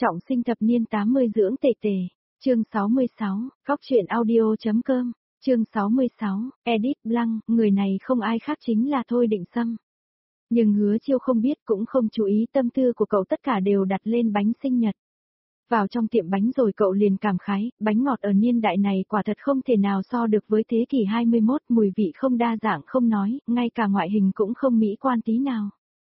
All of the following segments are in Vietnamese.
Trọng sinh thập niên 80 dưỡng tề tề. Chương 66, Cóc truyện audio.com. Chương 66, Edit Blanc, người này không ai khác chính là Thôi Định Sâm. Nhưng Hứa Chiêu không biết cũng không chú ý, tâm tư của cậu tất cả đều đặt lên bánh sinh nhật. Vào trong tiệm bánh rồi cậu liền cảm khái, bánh ngọt ở niên đại này quả thật không thể nào so được với thế kỷ 21, mùi vị không đa dạng không nói, ngay cả ngoại hình cũng không mỹ quan tí nào.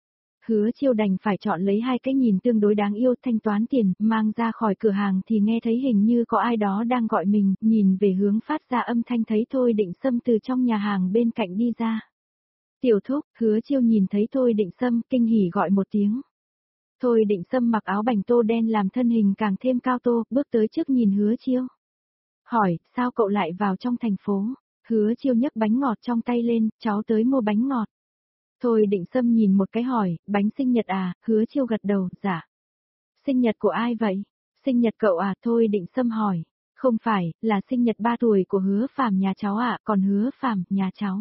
Hứa Chiêu đành phải chọn lấy hai cái nhìn tương đối đáng yêu, thanh toán tiền, mang ra khỏi cửa hàng thì nghe thấy hình như có ai đó đang gọi mình, nhìn về hướng phát ra âm thanh thấy Thôi Định Sâm từ trong nhà hàng bên cạnh đi ra. Tiểu thúc, Hứa Chiêu nhìn thấy Thôi Định Sâm, kinh hỉ gọi một tiếng. Thôi Định Sâm mặc áo bành tô đen làm thân hình càng thêm cao tô, bước tới trước nhìn Hứa Chiêu. Hỏi, sao cậu lại vào trong thành phố? Hứa Chiêu nhấc bánh ngọt trong tay lên, cháu tới mua bánh ngọt. Thôi Định Sâm nhìn một cái hỏi, bánh sinh nhật à? Hứa Chiêu gật đầu, dạ. Sinh nhật của ai vậy? Sinh nhật cậu à? Thôi Định Sâm hỏi. Không phải, là sinh nhật 3 tuổi của Hứa Phàm nhà cháu ạ, còn Hứa Phàm nhà cháu.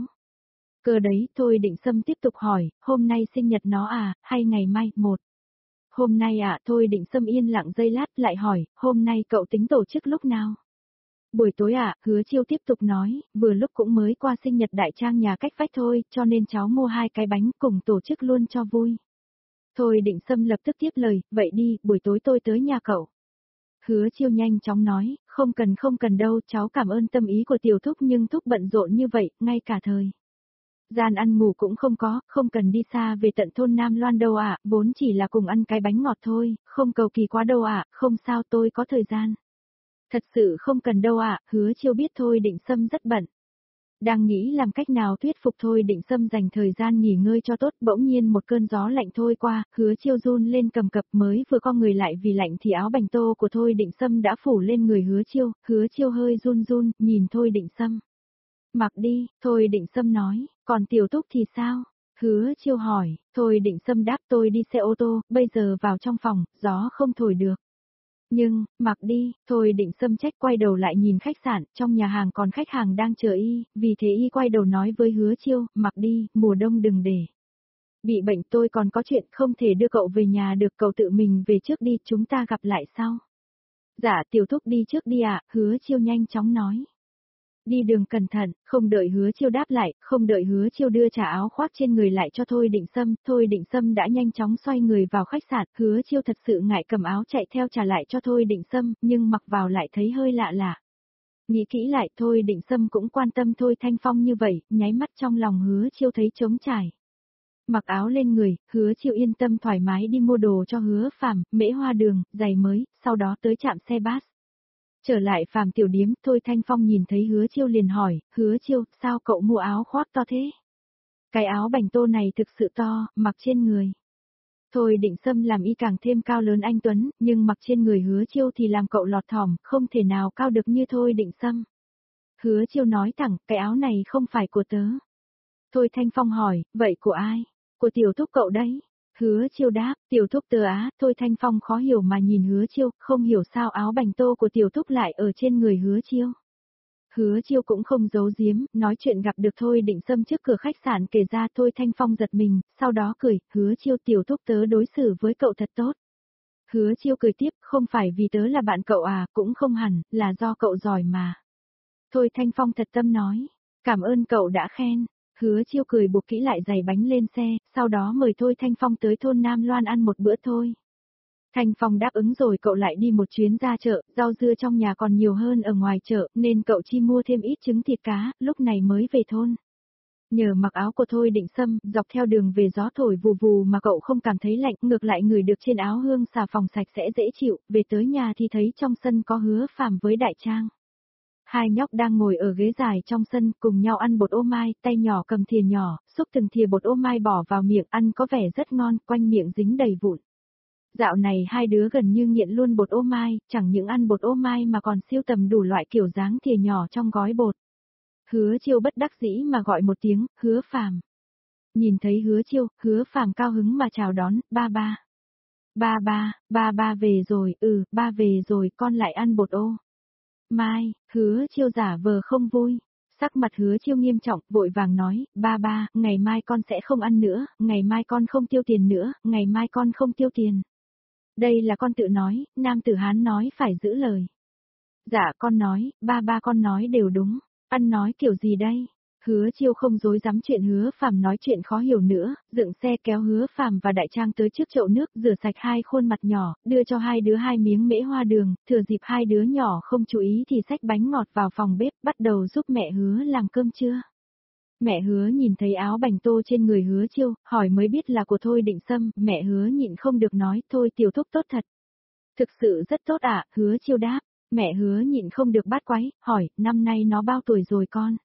Cơ đấy, Thôi Định Sâm tiếp tục hỏi, hôm nay sinh nhật nó à, hay ngày mai? Một. Hôm nay ạ. Thôi Định Sâm yên lặng giây lát lại hỏi, hôm nay cậu tính tổ chức lúc nào? Buổi tối ạ. Hứa Chiêu tiếp tục nói, vừa lúc cũng mới qua sinh nhật đại trang nhà cách vách thôi, cho nên cháu mua 2 cái bánh cùng tổ chức luôn cho vui. Thôi Định Sâm lập tức tiếp lời, vậy đi, buổi tối tôi tới nhà cậu. Hứa Chiêu nhanh chóng nói, không cần đâu, cháu cảm ơn tâm ý của tiểu thúc nhưng thúc bận rộn như vậy, ngay cả thời gian ăn ngủ cũng không có, không cần đi xa về tận thôn Nam Loan đâu ạ, vốn chỉ là cùng ăn cái bánh ngọt thôi, không cầu kỳ quá đâu ạ, không sao tôi có thời gian. Thật sự không cần đâu ạ. Hứa Chiêu biết Thôi Định Sâm rất bận. Đang nghĩ làm cách nào thuyết phục Thôi Định Sâm dành thời gian nghỉ ngơi cho tốt, bỗng nhiên một cơn gió lạnh thôi qua, Hứa Chiêu run lên cầm cập, mới vừa co người lại vì lạnh thì áo bành tô của Thôi Định Sâm đã phủ lên người Hứa Chiêu hơi run run, nhìn Thôi Định Sâm. Mặc đi, Thôi Định Sâm nói, còn tiểu thúc thì sao? Hứa Chiêu hỏi, Thôi Định Sâm đáp tôi đi xe ô tô, bây giờ vào trong phòng, gió không thổi được. Nhưng, mặc đi, Thôi Định Sâm trách quay đầu lại nhìn khách sạn, trong nhà hàng còn khách hàng đang chờ y, vì thế y quay đầu nói với Hứa Chiêu, mặc đi, mùa đông đừng để. Bị bệnh tôi còn có chuyện không thể đưa cậu về nhà được, cậu tự mình về trước đi, chúng ta gặp lại sau. Dạ tiểu thúc đi trước đi ạ. Hứa Chiêu nhanh chóng nói. Đi đường cẩn thận, không đợi Hứa Chiêu đáp lại, không đợi Hứa Chiêu đưa trả áo khoác trên người lại cho Thôi Định Sâm, Thôi Định Sâm đã nhanh chóng xoay người vào khách sạn, Hứa Chiêu thật sự ngại cầm áo chạy theo trả lại cho Thôi Định Sâm, nhưng mặc vào lại thấy hơi lạ lạ. Nghĩ kỹ lại, Thôi Định Sâm cũng quan tâm Thôi Thanh Phong như vậy, nháy mắt trong lòng Hứa Chiêu thấy trống trải. Mặc áo lên người, Hứa Chiêu yên tâm thoải mái đi mua đồ cho Hứa Phàm, mễ hoa đường, giày mới, sau đó tới trạm xe bus. Trở lại Phàm tiểu điếm, Thôi Thanh Phong nhìn thấy Hứa Chiêu liền hỏi, Hứa Chiêu, sao cậu mua áo khoác to thế? Cái áo bành tô này thực sự to, mặc trên người. Thôi Định Sâm làm y càng thêm cao lớn anh Tuấn, nhưng mặc trên người Hứa Chiêu thì làm cậu lọt thỏm, không thể nào cao được như Thôi Định Sâm. Hứa Chiêu nói thẳng, cái áo này không phải của tớ. Thôi Thanh Phong hỏi, vậy của ai? Của tiểu thúc cậu đấy. Hứa Chiêu đáp, tiểu thúc tớ á. Thôi Thanh Phong khó hiểu mà nhìn Hứa Chiêu, không hiểu sao áo bành tô của tiểu thúc lại ở trên người Hứa Chiêu. Hứa Chiêu cũng không giấu giếm, nói chuyện gặp được Thôi Định Sâm trước cửa khách sạn kể ra. Thôi Thanh Phong giật mình, sau đó cười, Hứa Chiêu tiểu thúc tớ đối xử với cậu thật tốt. Hứa Chiêu cười tiếp, không phải vì tớ là bạn cậu à, cũng không hẳn, là do cậu giỏi mà. Thôi Thanh Phong thật tâm nói, cảm ơn cậu đã khen. Hứa Chiêu cười buộc kỹ lại giày bánh lên xe, sau đó mời Thôi Thanh Phong tới thôn Nam Loan ăn một bữa thôi. Thanh Phong đáp ứng rồi cậu lại đi một chuyến ra chợ, rau dưa trong nhà còn nhiều hơn ở ngoài chợ, nên cậu chi mua thêm ít trứng thịt cá, lúc này mới về thôn. Nhờ mặc áo của Thôi Định Sâm, dọc theo đường về gió thổi vù vù mà cậu không cảm thấy lạnh, ngược lại ngửi được trên áo hương xà phòng sạch sẽ dễ chịu, về tới nhà thì thấy trong sân có Hứa Phàm với Đại Trang. Hai nhóc đang ngồi ở ghế dài trong sân cùng nhau ăn bột ô mai, tay nhỏ cầm thìa nhỏ, xúc từng thìa bột ô mai bỏ vào miệng ăn có vẻ rất ngon, quanh miệng dính đầy vụn. Dạo này hai đứa gần như nghiện luôn bột ô mai, chẳng những ăn bột ô mai mà còn sưu tầm đủ loại kiểu dáng thìa nhỏ trong gói bột. Hứa Chiêu bất đắc dĩ mà gọi một tiếng, Hứa Phàm. Nhìn thấy Hứa Chiêu, Hứa Phàm cao hứng mà chào đón, ba ba. Ba về rồi, ba về rồi, con lại ăn bột ô mai. Hứa Chiêu giả vờ không vui. Sắc mặt Hứa Chiêu nghiêm trọng, vội vàng nói, ba, ngày mai con sẽ không ăn nữa, ngày mai con không tiêu tiền nữa, ngày mai con không tiêu tiền. Đây là con tự nói, nam tử Hán nói phải giữ lời. Dạ con nói, ba con nói đều đúng. Ăn nói kiểu gì đây? Hứa Chiêu không dối dám chuyện Hứa Phàm nói chuyện khó hiểu nữa, dựng xe kéo Hứa Phàm và Đại Trang tới trước chậu nước, rửa sạch hai khuôn mặt nhỏ, đưa cho hai đứa hai miếng mễ hoa đường, thừa dịp hai đứa nhỏ không chú ý thì xách bánh ngọt vào phòng bếp, bắt đầu giúp mẹ Hứa làm cơm trưa. Mẹ Hứa nhìn thấy áo bành tô trên người Hứa Chiêu, hỏi mới biết là của Thôi Định Sâm, mẹ Hứa nhịn không được nói, thôi tiểu thúc tốt thật. Thực sự rất tốt ạ, Hứa Chiêu đáp. Mẹ Hứa nhịn không được bắt quái, hỏi, năm nay nó bao tuổi rồi con?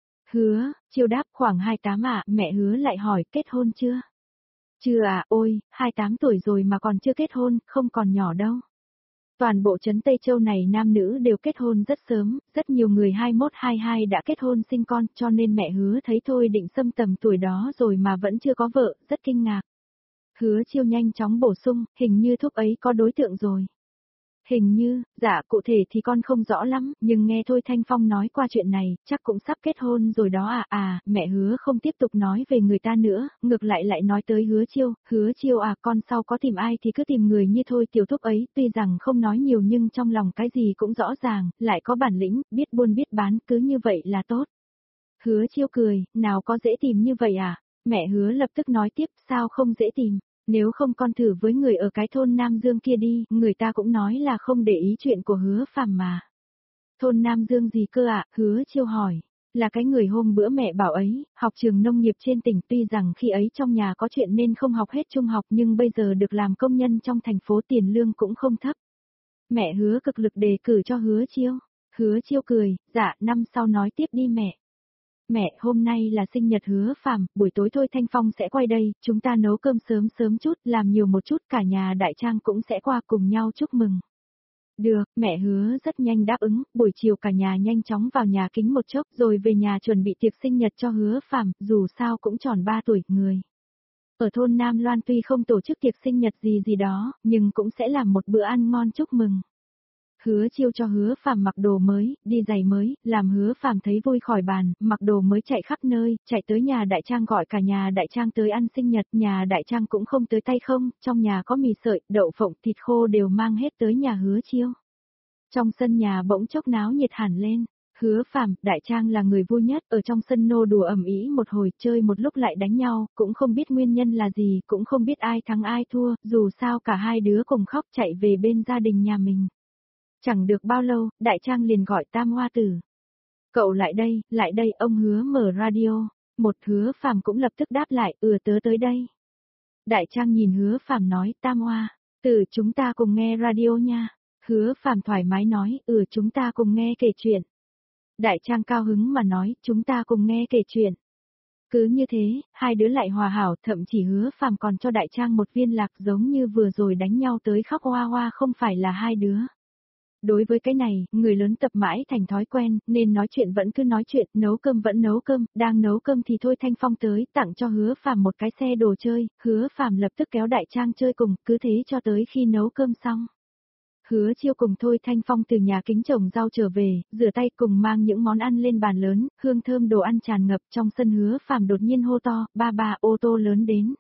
Hứa, Chiêu đáp khoảng 28 ạ, mẹ Hứa lại hỏi, kết hôn chưa? Chưa à, ôi, 28 tuổi rồi mà còn chưa kết hôn, không còn nhỏ đâu. Toàn bộ trấn Tây Châu này nam nữ đều kết hôn rất sớm, rất nhiều người 21-22 đã kết hôn sinh con, cho nên mẹ Hứa thấy Thôi Định Sâm tầm tuổi đó rồi mà vẫn chưa có vợ, rất kinh ngạc. Hứa Chiêu nhanh chóng bổ sung, hình như thúc ấy có đối tượng rồi. Hình như, dạ cụ thể thì con không rõ lắm, nhưng nghe Thôi Thanh Phong nói qua chuyện này, chắc cũng sắp kết hôn rồi đó mẹ Hứa không tiếp tục nói về người ta nữa, ngược lại nói tới Hứa Chiêu con sau có tìm ai thì cứ tìm người như Thôi tiểu thúc ấy, tuy rằng không nói nhiều nhưng trong lòng cái gì cũng rõ ràng, lại có bản lĩnh, biết buôn biết bán, cứ như vậy là tốt. Hứa Chiêu cười, nào có dễ tìm như vậy mẹ Hứa lập tức nói tiếp, sao không dễ tìm. Nếu không con thử với người ở cái thôn Nam Dương kia đi, người ta cũng nói là không để ý chuyện của Hứa Phàm mà. Thôn Nam Dương gì cơ Hứa Chiêu hỏi. Là cái người hôm bữa mẹ bảo ấy, học trường nông nghiệp trên tỉnh, tuy rằng khi ấy trong nhà có chuyện nên không học hết trung học nhưng bây giờ được làm công nhân trong thành phố, tiền lương cũng không thấp. Mẹ Hứa cực lực đề cử cho Hứa Chiêu. Hứa Chiêu cười, dạ năm sau nói tiếp đi mẹ. Mẹ, hôm nay là sinh nhật Hứa Phàm, buổi tối Thôi Thanh Phong sẽ quay đây, chúng ta nấu cơm sớm chút, làm nhiều một chút, cả nhà Đại Trang cũng sẽ qua cùng nhau chúc mừng. Được, mẹ Hứa rất nhanh đáp ứng, buổi chiều cả nhà nhanh chóng vào nhà kính một chốc rồi về nhà chuẩn bị tiệc sinh nhật cho Hứa Phàm, dù sao cũng tròn 3 tuổi người. Ở thôn Nam Loan tuy không tổ chức tiệc sinh nhật gì đó, nhưng cũng sẽ làm một bữa ăn ngon chúc mừng. Hứa Chiêu cho Hứa Phàm mặc đồ mới, đi giày mới, làm Hứa Phàm thấy vui khỏi bàn, mặc đồ mới chạy khắp nơi, chạy tới nhà Đại Trang gọi cả nhà Đại Trang tới ăn sinh nhật, nhà Đại Trang cũng không tới tay không, trong nhà có mì sợi, đậu phộng, thịt khô đều mang hết tới nhà Hứa Chiêu. Trong sân nhà bỗng chốc náo nhiệt hẳn lên. Hứa Phàm, Đại Trang là người vui nhất, ở trong sân nô đùa ầm ĩ một hồi, chơi một lúc lại đánh nhau, cũng không biết nguyên nhân là gì, cũng không biết ai thắng ai thua, dù sao cả hai đứa cùng khóc chạy về bên gia đình nhà mình. Chẳng được bao lâu, Đại Trang liền gọi Tam Hoa Tử. Cậu lại đây, ông Hứa mở radio. Một Hứa Phàm cũng lập tức đáp lại, tớ tới đây. Đại Trang nhìn Hứa Phàm nói, Tam Hoa Tử chúng ta cùng nghe radio nha. Hứa Phàm thoải mái nói, chúng ta cùng nghe kể chuyện. Đại Trang cao hứng mà nói, chúng ta cùng nghe kể chuyện. Cứ như thế, hai đứa lại hòa hảo, thậm chí Hứa Phàm còn cho Đại Trang một viên lạc, giống như vừa rồi đánh nhau tới khóc hoa hoa không phải là hai đứa. Đối với cái này, người lớn tập mãi thành thói quen, nên nói chuyện vẫn cứ nói chuyện, nấu cơm vẫn nấu cơm, đang nấu cơm thì Thôi Thanh Phong tới, tặng cho Hứa Phàm một cái xe đồ chơi, Hứa Phàm lập tức kéo Đại Trang chơi cùng, cứ thế cho tới khi nấu cơm xong. Hứa Chiêu cùng Thôi Thanh Phong từ nhà kính trồng rau trở về, rửa tay cùng mang những món ăn lên bàn lớn, hương thơm đồ ăn tràn ngập, trong sân Hứa Phàm đột nhiên hô to, ba, ô tô lớn đến.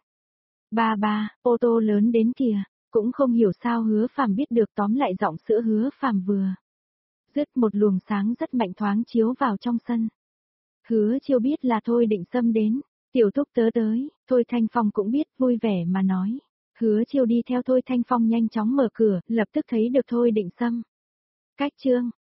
Ba, ô tô lớn đến kìa. Cũng không hiểu sao Hứa Phàm biết được, tóm lại giọng sữa Hứa Phàm vừa dứt, một luồng sáng rất mạnh thoáng chiếu vào trong sân. Hứa Chiêu biết là Thôi Định Sâm đến, tiểu thúc tớ tới, Thôi Thanh Phong cũng biết, vui vẻ mà nói. Hứa Chiêu đi theo Thôi Thanh Phong nhanh chóng mở cửa, lập tức thấy được Thôi Định Sâm. Cách chương